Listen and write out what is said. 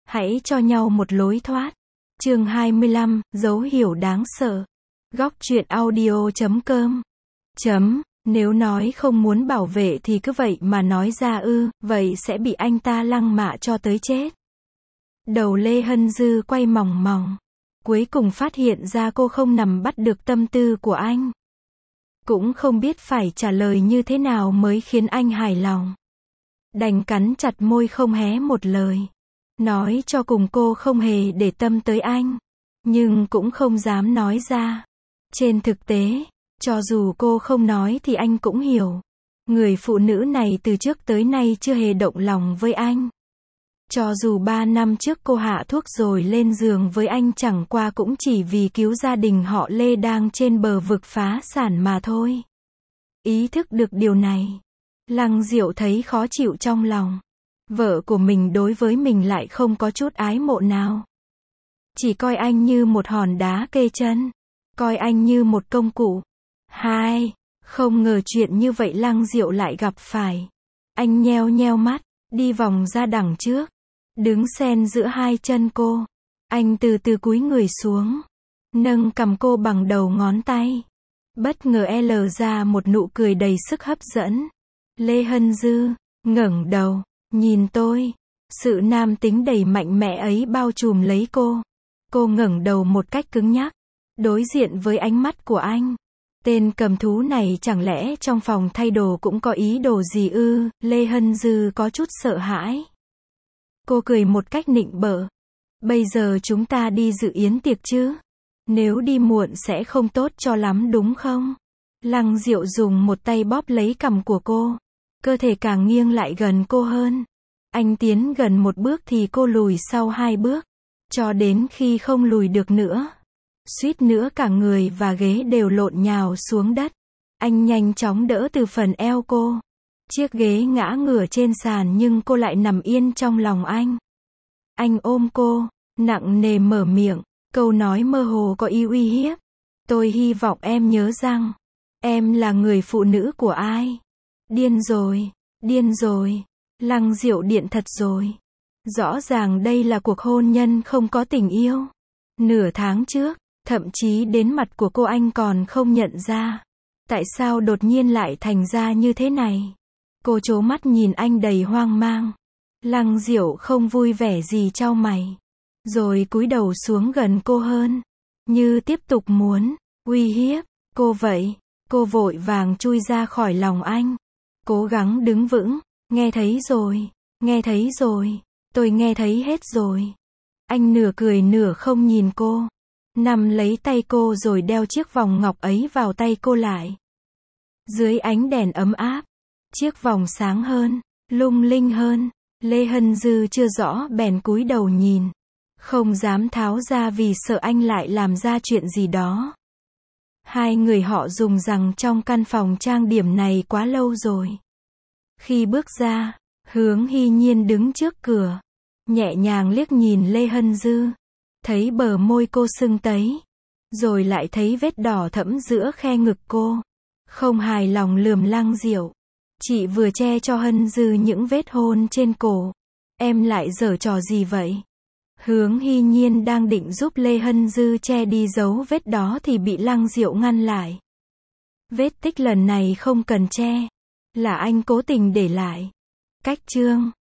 Hãy cho nhau một lối thoát. Chương 25, dấu hiệu đáng sợ. Góc truyện audio.com. Nếu nói không muốn bảo vệ thì cứ vậy mà nói ra vậy sẽ bị anh ta lăng mạ cho tới chết. Đầu Lê Hân Dư quay mòng mòng. Cuối cùng phát hiện ra cô không nắm bắt được tâm tư của anh. Cũng không biết phải trả lời như thế nào mới khiến anh hài lòng. Đành cắn chặt môi không hé một lời. Nói cho cùng cô không hề để tâm tới anh. Nhưng cũng không dám nói ra. Trên thực tế, cho dù cô không nói thì anh cũng hiểu. Người phụ nữ này từ trước tới nay chưa hề động lòng với anh. Cho dù 3 năm trước cô hạ thuốc rồi lên giường với anh chẳng qua cũng chỉ vì cứu gia đình họ Lê đang trên bờ vực phá sản mà thôi. Ý thức được điều này, Lăng Diệu thấy khó chịu trong lòng. Vợ của mình đối với mình lại không có chút ái mộ nào. Chỉ coi anh như một hòn đá kê chân. Coi anh như một công cụ. Không ngờ chuyện như vậy Lăng Diệu lại gặp phải. Anh nheo nheo mắt, đi vòng ra đằng trước. Đứng xen giữa hai chân cô. Anh từ từ cúi người xuống. Nâng cầm cô bằng đầu ngón tay. Bất ngờ lờ ra một nụ cười đầy sức hấp dẫn. Lê Hân Dư ngẩng đầu, nhìn tôi. Sự nam tính đầy mạnh mẽ ấy bao trùm lấy cô. Cô ngẩng đầu một cách cứng nhắc. Đối diện với ánh mắt của anh. Tên cầm thú này chẳng lẽ trong phòng thay đồ cũng có ý đồ gì Lê Hân Dư có chút sợ hãi. Cô cười một cách nịnh bợ. Bây giờ chúng ta đi dự yến tiệc chứ? Nếu đi muộn sẽ không tốt cho lắm đúng không? Lăng Diệu dùng một tay bóp lấy cằm của cô. Cơ thể càng nghiêng lại gần cô hơn. Anh tiến gần một bước thì cô lùi sau 2 bước. Cho đến khi không lùi được nữa. Suýt nữa cả người và ghế đều lộn nhào xuống đất. Anh nhanh chóng đỡ từ phần eo cô. Chiếc ghế ngã ngửa trên sàn nhưng cô lại nằm yên trong lòng anh. Anh ôm cô, nặng nề mở miệng, câu nói mơ hồ có ý uy hiếp. Tôi hy vọng em nhớ rằng, em là người phụ nữ của ai. Điên rồi, Lăng Diệu điện thật rồi. Rõ ràng đây là cuộc hôn nhân không có tình yêu. Nửa tháng trước, thậm chí đến mặt của cô anh còn không nhận ra. Tại sao đột nhiên lại thành ra như thế này? Cô trố mắt nhìn anh đầy hoang mang. Lăng Diệu không vui vẻ gì chau mày. Rồi cúi đầu xuống gần cô hơn. Như tiếp tục muốn uy hiếp cô vậy. Cô vội vàng chui ra khỏi lòng anh. Cố gắng đứng vững. Nghe thấy rồi. Tôi nghe thấy hết rồi. Anh nửa cười nửa không nhìn cô. Nắm lấy tay cô rồi đeo chiếc vòng ngọc ấy vào tay cô lại. Dưới ánh đèn ấm áp. Chiếc vòng sáng hơn, lung linh hơn. Lê Hân Dư chưa rõ bèn cúi đầu nhìn. Không dám tháo ra vì sợ anh lại làm ra chuyện gì đó. Hai người họ dùng rằng trong căn phòng trang điểm này quá lâu rồi. Khi bước ra, Hướng Hy Nhiên đứng trước cửa. Nhẹ nhàng liếc nhìn Lê Hân Dư. Thấy bờ môi cô sưng tấy. Rồi lại thấy vết đỏ thẫm giữa khe ngực cô. Không hài lòng lườm Lăng Diệu. Chị vừa che cho Hân Dư những vết hôn trên cổ. Em lại giở trò gì vậy? Hướng Hy Nhiên đang định giúp Lê Hân Dư che đi dấu vết đó thì bị Lăng Diệu ngăn lại. Vết tích lần này không cần che. Là anh cố tình để lại. Cách chương